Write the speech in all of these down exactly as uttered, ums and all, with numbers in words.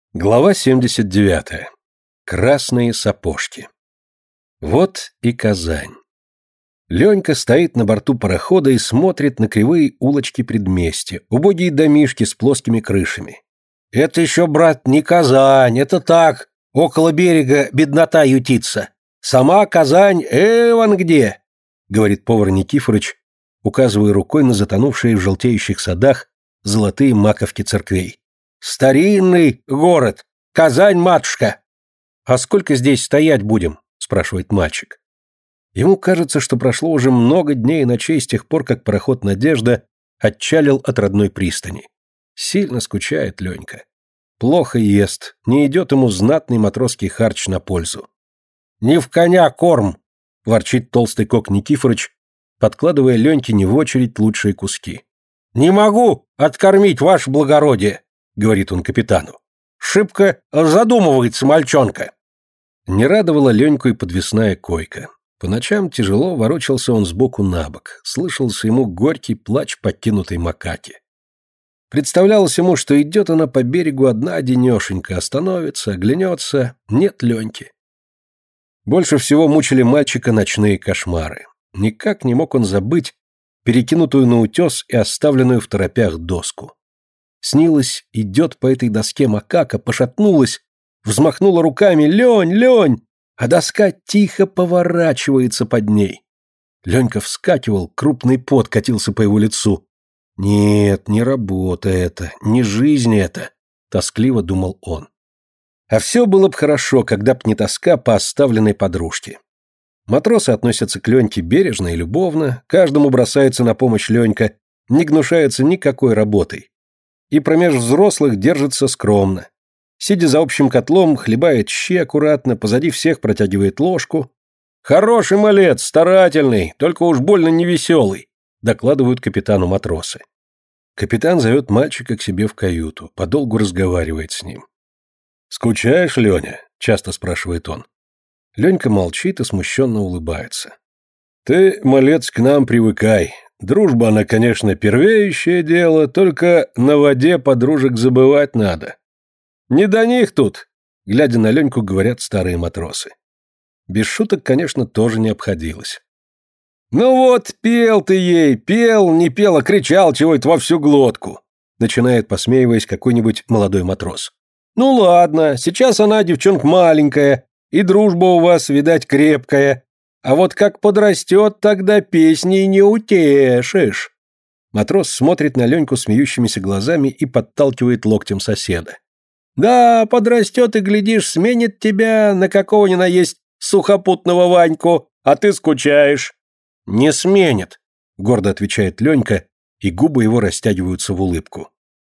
Глава семьдесят девятая. Красные сапожки. Вот и Казань. Ленька стоит на борту парохода и смотрит на кривые улочки предместья, убогие домишки с плоскими крышами. «Это еще, брат, не Казань, это так, около берега беднота ютится. Сама Казань, эван где!» — говорит повар Никифорыч, указывая рукой на затонувшие в желтеющих садах золотые маковки церквей. «Старинный город! Казань-матушка!» «А сколько здесь стоять будем?» — спрашивает мальчик. Ему кажется, что прошло уже много дней и ночей с тех пор, как пароход «Надежда» отчалил от родной пристани. Сильно скучает Ленька. Плохо ест, не идет ему знатный матросский харч на пользу. «Не в коня корм!» — ворчит толстый кок Никифорыч, подкладывая Леньке не в очередь лучшие куски. «Не могу откормить, ваше благородие!» — говорит он капитану. «Шибко задумывается мальчонка». Не радовала Леньку и подвесная койка. По ночам тяжело ворочался он сбоку на бок, слышался ему горький плач покинутой макаки. Представлялось ему, что идет она по берегу одна-одинешенька, остановится, оглянется, нет Леньки. Больше всего мучили мальчика ночные кошмары. Никак не мог он забыть перекинутую на утес и оставленную в торопях доску. Снилось, идет по этой доске макака, пошатнулась, взмахнула руками: «Лень, Лень!» А доска тихо поворачивается под ней. Ленька вскакивал, крупный пот катился по его лицу. «Нет, не работа это, не жизнь это», — тоскливо думал он. А все было бы хорошо, когда б не тоска по оставленной подружке. Матросы относятся к Леньке бережно и любовно, каждому бросается на помощь Ленька, не гнушается никакой работой. И промеж взрослых держится скромно. Сидя за общим котлом, хлебает щи аккуратно, позади всех протягивает ложку. «Хороший малец, старательный, только уж больно невеселый», докладывают капитану матросы. Капитан зовет мальчика к себе в каюту, подолгу разговаривает с ним. «Скучаешь, Леня?» — часто спрашивает он. Ленька молчит и смущенно улыбается. «Ты, малец, к нам привыкай. Дружба, она, конечно, первеющее дело, только на воде подружек забывать надо. Не до них тут», — глядя на Леньку, говорят старые матросы. Без шуток, конечно, тоже не обходилось. «Ну вот, пел ты ей, пел, не пел, а кричал чего-то во всю глотку», — начинает, посмеиваясь, какой-нибудь молодой матрос. «Ну ладно, сейчас она девчонка маленькая, и дружба у вас, видать, крепкая. А вот как подрастет, тогда песней не утешишь». Матрос смотрит на Леньку смеющимися глазами и подталкивает локтем соседа. «Да, подрастет и, глядишь, сменит тебя на какого ни на есть сухопутного Ваньку, а ты скучаешь». «Не сменит», — гордо отвечает Ленька, и губы его растягиваются в улыбку.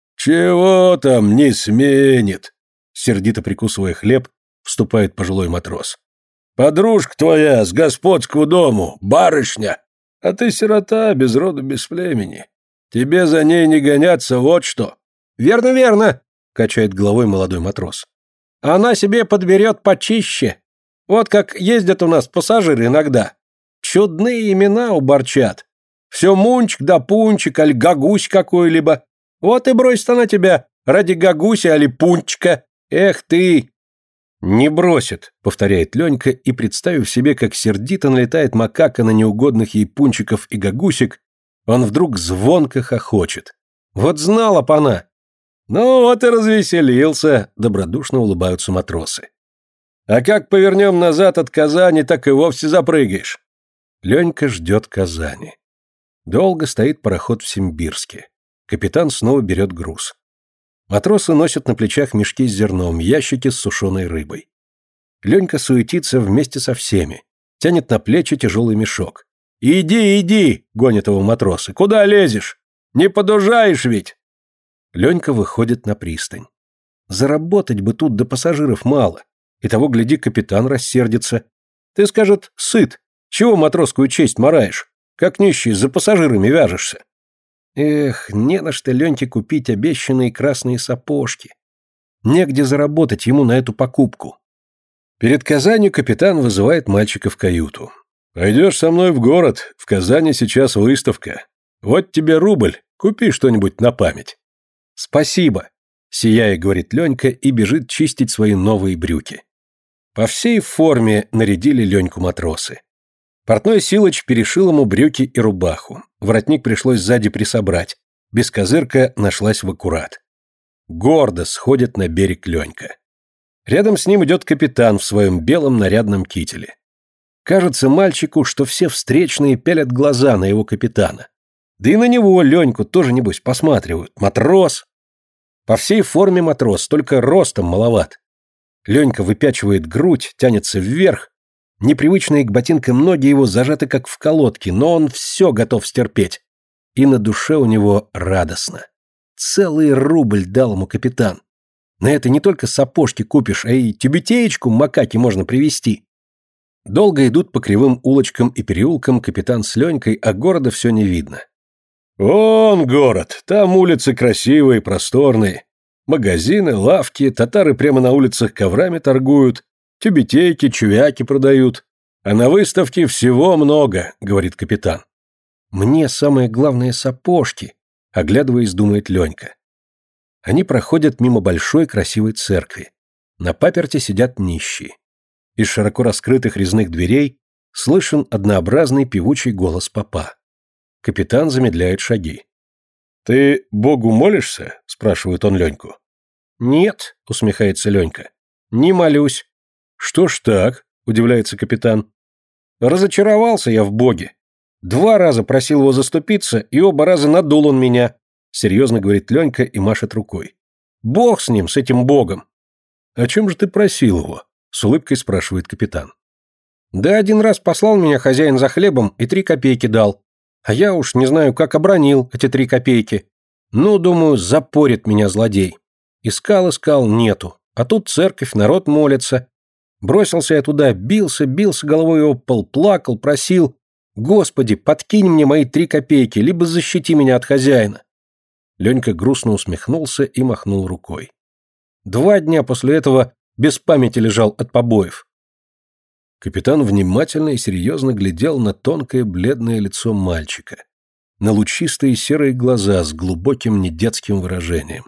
«Чего там не сменит?» Сердито прикусывая хлеб, вступает пожилой матрос. «Подружка твоя с господского дому, барышня, а ты сирота, без роду, без племени. Тебе за ней не гоняться, вот что». «Верно, верно», — качает головой молодой матрос. «Она себе подберет почище. Вот как ездят у нас пассажиры иногда. Чудные имена уборчат. Все Мунчик да Пунчик, аль Гагусь какой-либо. Вот и бросит она тебя ради Гагуся али Пунчика. Эх ты!» «Не бросит», — повторяет Ленька, и, представив себе, как сердито налетает макака на неугодных ей Пунчиков и Гагусик, он вдруг звонко хохочет. «Вот знала б она!» «Ну вот и развеселился», — добродушно улыбаются матросы. «А как повернем назад от Казани, так и вовсе запрыгаешь». Ленька ждет Казани. Долго стоит пароход в Симбирске. Капитан снова берет груз. Матросы носят на плечах мешки с зерном, ящики с сушеной рыбой. Ленька суетится вместе со всеми, тянет на плечи тяжелый мешок. «Иди, иди!» — гонят его матросы. «Куда лезешь? Не подужаешь ведь!» Ленька выходит на пристань. Заработать бы тут, да пассажиров мало. И того, гляди, капитан рассердится. Ты, скажет, сыт. Чего матросскую честь мараешь? Как нищий, за пассажирами вяжешься. Эх, не на что Леньке купить обещанные красные сапожки. Негде заработать ему на эту покупку. Перед Казанью капитан вызывает мальчика в каюту. «Пойдешь со мной в город, в Казани сейчас выставка. Вот тебе рубль, купи что-нибудь на память». «Спасибо». сияя, говорит Ленька и бежит чистить свои новые брюки. По всей форме нарядили Леньку матросы. Портной Силыч перешил ему брюки и рубаху. Воротник пришлось сзади присобрать. Бескозырка нашлась в аккурат. Гордо сходит на берег Ленька. Рядом с ним идет капитан в своем белом нарядном кителе. Кажется мальчику, что все встречные пялят глаза на его капитана. Да и на него, Леньку, тоже, небось, посматривают. Матрос. По всей форме матрос, только ростом маловат. Ленька выпячивает грудь, тянется вверх. Непривычные к ботинкам ноги его зажаты как в колодке, но он все готов стерпеть. И на душе у него радостно. Целый рубль дал ему капитан. На это не только сапожки купишь, а и тюбетеечку макаки можно привезти. Долго идут по кривым улочкам и переулкам капитан с Ленькой, а города все не видно. «Вон город, там улицы красивые, просторные. Магазины, лавки, татары прямо на улицах коврами торгуют, тюбетейки, чувяки продают. А на выставке всего много», — говорит капитан. «Мне самое главное сапожки», — оглядываясь, думает Ленька. Они проходят мимо большой красивой церкви. На паперти сидят нищие. Из широко раскрытых резных дверей слышен однообразный певучий голос попа. Капитан замедляет шаги. «Ты Богу молишься?» – спрашивает он Леньку. «Нет», – усмехается Ленька. «Не молюсь». «Что ж так?» – удивляется капитан. «Разочаровался я в Боге. Два раза просил его заступиться, и оба раза надул он меня», – серьезно говорит Ленька и машет рукой. «Бог с ним, с этим Богом». «О чем же ты просил его?» – с улыбкой спрашивает капитан. «Да один раз послал меня хозяин за хлебом и три копейки дал. А я уж не знаю, как обронил эти три копейки. Ну, думаю, запорит меня злодей. Искал, искал, нету. А тут церковь, народ молится. Бросился я туда, бился, бился головой об пол, плакал, просил: Господи, подкинь мне мои три копейки, либо защити меня от хозяина». Ленька грустно усмехнулся и махнул рукой. Два дня после этого без памяти лежал от побоев. Капитан внимательно и серьезно глядел на тонкое бледное лицо мальчика, на лучистые серые глаза с глубоким недетским выражением.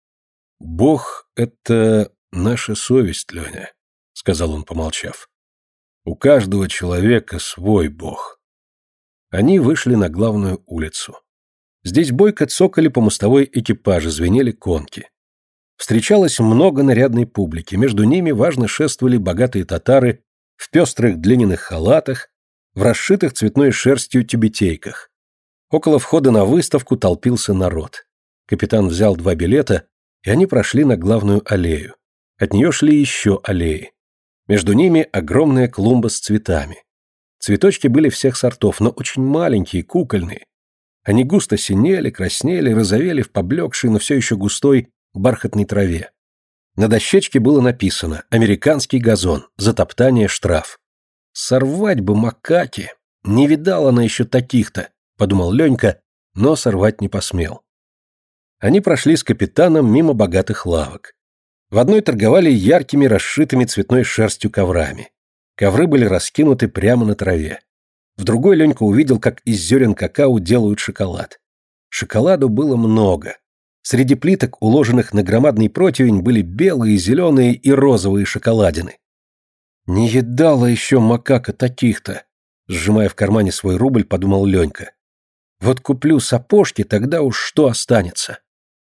«Бог — это наша совесть, Леня», — сказал он, помолчав. «У каждого человека свой Бог». Они вышли на главную улицу. Здесь бойко цокали по мостовой экипажи, звенели конки. Встречалось много нарядной публики, между ними важно шествовали богатые татары в пестрых длинных халатах, в расшитых цветной шерстью тюбетейках. Около входа на выставку толпился народ. Капитан взял два билета, и они прошли на главную аллею. От нее шли еще аллеи. Между ними огромная клумба с цветами. Цветочки были всех сортов, но очень маленькие, кукольные. Они густо синели, краснели, розовели в поблекшей, но все еще густой бархатной траве. На дощечке было написано «Американский газон, за топтание штраф». «Сорвать бы макаки! Не видала она еще таких-то», — подумал Ленька, но сорвать не посмел. Они прошли с капитаном мимо богатых лавок. В одной торговали яркими, расшитыми цветной шерстью коврами. Ковры были раскинуты прямо на траве. В другой Ленька увидел, как из зерен какао делают шоколад. Шоколаду было много. Среди плиток, уложенных на громадный противень, были белые, зеленые и розовые шоколадины. «Не едала еще макака таких-то», — сжимая в кармане свой рубль, подумал Ленька. «Вот куплю сапожки, тогда уж что останется».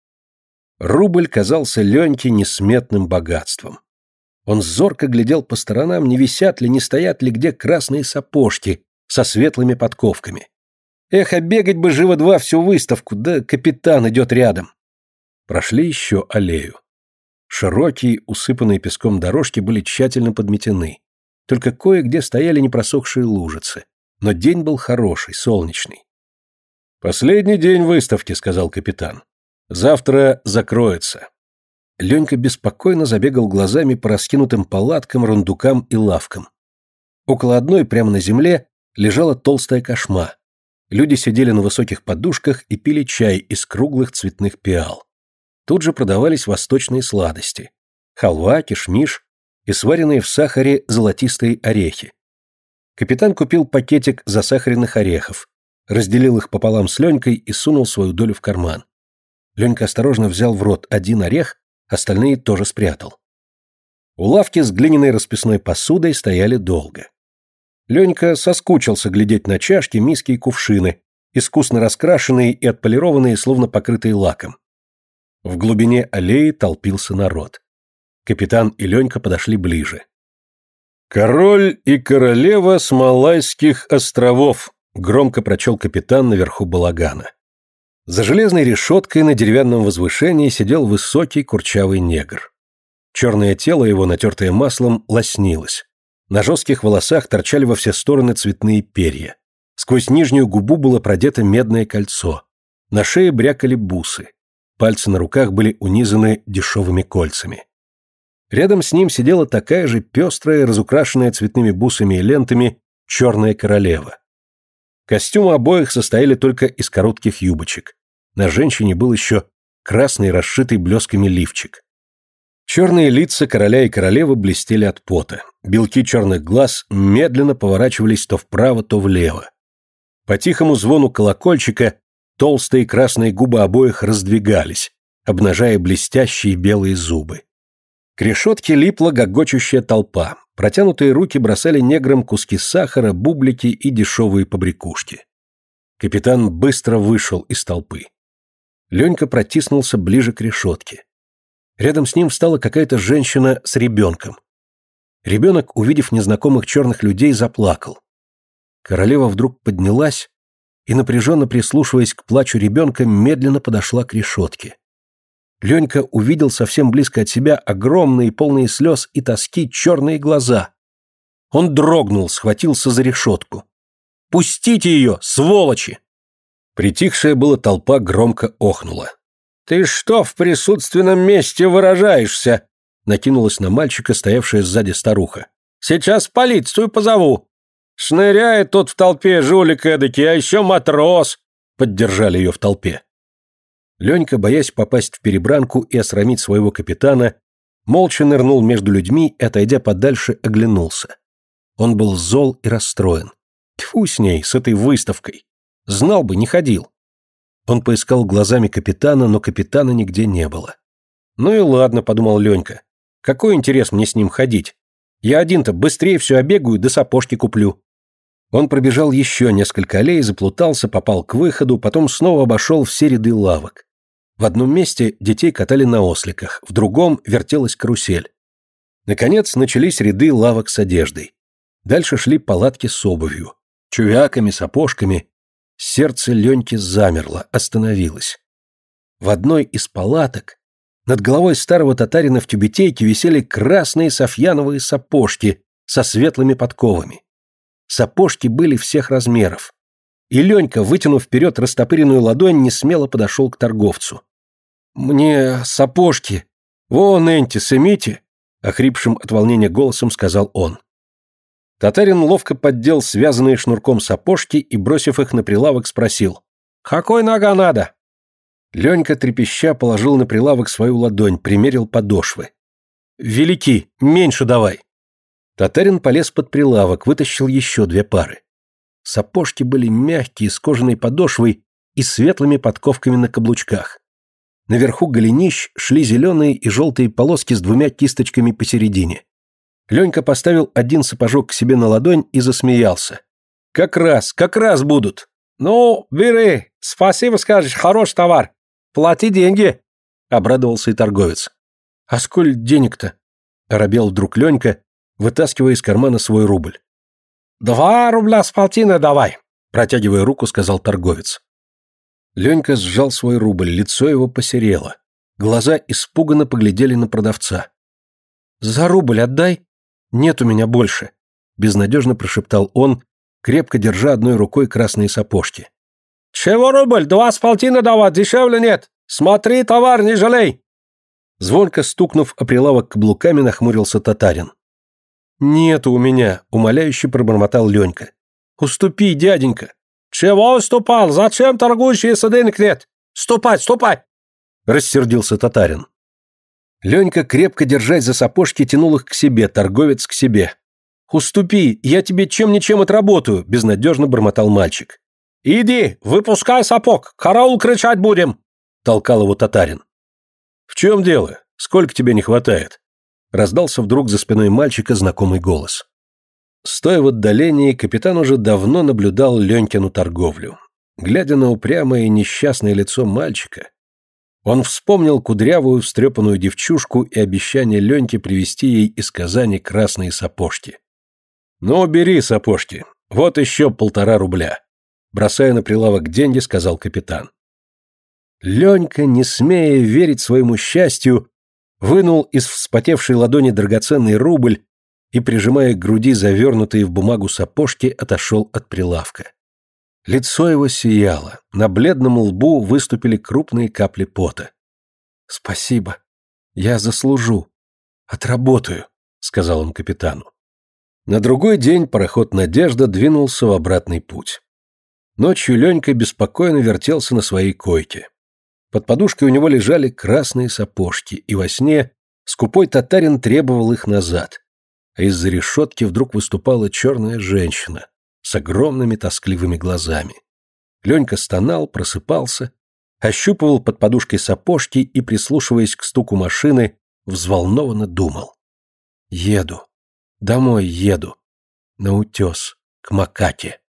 Рубль казался Леньке несметным богатством. Он зорко глядел по сторонам, не висят ли, не стоят ли где красные сапожки со светлыми подковками. Эх, а бегать бы живо два всю выставку, да капитан идет рядом. Прошли еще аллею. Широкие, усыпанные песком дорожки были тщательно подметены. Только кое-где стояли непросохшие лужицы. Но день был хороший, солнечный. «Последний день выставки», — сказал капитан. «Завтра закроется». Ленька беспокойно забегал глазами по раскинутым палаткам, рундукам и лавкам. Около одной, прямо на земле, лежала толстая кошма. Люди сидели на высоких подушках и пили чай из круглых цветных пиал. Тут же продавались восточные сладости. Халва, кишмиш и сваренные в сахаре золотистые орехи. Капитан купил пакетик засахаренных орехов, разделил их пополам с Ленькой и сунул свою долю в карман. Ленька осторожно взял в рот один орех остальные тоже спрятал. У лавки с глиняной расписной посудой стояли долго. Ленька соскучился глядеть на чашки, миски и кувшины, искусно раскрашенные и отполированные, словно покрытые лаком. В глубине аллеи толпился народ. Капитан и Ленька подошли ближе. «Король и королева с Малайских островов», — громко прочел капитан наверху балагана. За железной решеткой на деревянном возвышении сидел высокий курчавый негр. Черное тело его, натертое маслом, лоснилось. На жестких волосах торчали во все стороны цветные перья. Сквозь нижнюю губу было продето медное кольцо. На шее брякали бусы. Пальцы на руках были унизаны дешевыми кольцами. Рядом с ним сидела такая же пестрая, разукрашенная цветными бусами и лентами, черная королева. Костюмы обоих состояли только из коротких юбочек. На женщине был еще красный, расшитый блесками лифчик. Черные лица короля и королевы блестели от пота. Белки черных глаз медленно поворачивались то вправо, то влево. По тихому звону колокольчика толстые красные губы обоих раздвигались, обнажая блестящие белые зубы. К решетке липла гогочущая толпа. Протянутые руки бросали неграм куски сахара, бублики и дешевые побрякушки. Капитан быстро вышел из толпы. Ленька протиснулся ближе к решетке. Рядом с ним встала какая-то женщина с ребенком. Ребенок, увидев незнакомых черных людей, заплакал. Королева вдруг поднялась и, напряженно прислушиваясь к плачу ребенка, медленно подошла к решетке. Ленька увидел совсем близко от себя огромные, полные слез и тоски, черные глаза. Он дрогнул, схватился за решетку. «Пустите ее, сволочи!» Притихшая была толпа громко охнула. «Ты что в присутственном месте выражаешься?» Накинулась на мальчика, стоявшая сзади старуха. «Сейчас полицию позову!» «Шныряет тут в толпе жулик эдакий, а еще матрос!» Поддержали ее в толпе. Ленька, боясь попасть в перебранку и осрамить своего капитана, молча нырнул между людьми и, отойдя подальше, оглянулся. Он был зол и расстроен. Тьфу с ней, с этой выставкой. Знал бы, не ходил. Он поискал глазами капитана, но капитана нигде не было. «Ну и ладно», — подумал Ленька. «Какой интерес мне с ним ходить? Я один-то быстрее все обегаю, да сапожки куплю». Он пробежал еще несколько аллей, заплутался, попал к выходу, потом снова обошел все ряды лавок. В одном месте детей катали на осликах, в другом вертелась карусель. Наконец начались ряды лавок с одеждой. Дальше шли палатки с обувью, чувяками, сапожками. Сердце Леньки замерло, остановилось. В одной из палаток над головой старого татарина в тюбетейке висели красные софьяновые сапожки со светлыми подковами. Сапожки были всех размеров. И Ленька, вытянув вперед растопыренную ладонь, несмело подошел к торговцу. «Мне сапожки. Вон, энти, сымите», — охрипшим от волнения голосом сказал он. Татарин ловко поддел связанные шнурком сапожки и, бросив их на прилавок, спросил: «Какой нога надо?» Ленька, трепеща, положил на прилавок свою ладонь, примерил подошвы. «Велики, меньше давай». Татарин полез под прилавок, вытащил еще две пары. Сапожки были мягкие, с кожаной подошвой и светлыми подковками на каблучках. Наверху голенищ шли зеленые и желтые полоски с двумя кисточками посередине. Ленька поставил один сапожок к себе на ладонь и засмеялся. «Как раз, как раз будут!» «Ну, бери, спасибо скажешь, хороший товар. Плати деньги!» — обрадовался и торговец. «А сколь денег-то?» — оробел вдруг Ленька, вытаскивая из кармана свой рубль. «Два рубля с полтиной давай!» — протягивая руку, сказал торговец. Ленька сжал свой рубль, лицо его посерело. Глаза испуганно поглядели на продавца. «За рубль отдай! Нет у меня больше!» — безнадежно прошептал он, крепко держа одной рукой красные сапожки. «Чего рубль? Два с полтиной давать, дешевле нет! Смотри, товар, не жалей!» Звонко стукнув о прилавок каблуками, нахмурился татарин. «Нету у меня!» — умоляюще пробормотал Ленька. «Уступи, дяденька!» «Чего уступал? Зачем торгуешь, если денег нет? Ступай, ступай!» — рассердился татарин. Ленька, крепко держась за сапожки, тянул их к себе, торговец к себе. «Уступи, я тебе чем-ничем отработаю», — безнадежно бормотал мальчик. «Иди, выпускай сапог, караул кричать будем», — толкал его татарин. «В чем дело? Сколько тебе не хватает?» Раздался вдруг за спиной мальчика знакомый голос. Стоя в отдалении, капитан уже давно наблюдал Ленькину торговлю. Глядя на упрямое и несчастное лицо мальчика, он вспомнил кудрявую встрепанную девчушку и обещание Леньке привезти ей из Казани красные сапожки. «Ну, бери сапожки, вот еще полтора рубля», бросая на прилавок деньги, сказал капитан. Ленька, не смея верить своему счастью, вынул из вспотевшей ладони драгоценный рубль и, прижимая к груди завернутые в бумагу сапожки, отошел от прилавка. Лицо его сияло, на бледном лбу выступили крупные капли пота. «Спасибо, я заслужу, отработаю», — сказал он капитану. На другой день пароход «Надежда» двинулся в обратный путь. Ночью Ленька беспокойно вертелся на своей койке. Под подушкой у него лежали красные сапожки, и во сне скупой татарин требовал их назад, а из-за решетки вдруг выступала черная женщина с огромными тоскливыми глазами. Ленька стонал, просыпался, ощупывал под подушкой сапожки и, прислушиваясь к стуку машины, взволнованно думал. «Еду, домой еду, на утес, к Макаке».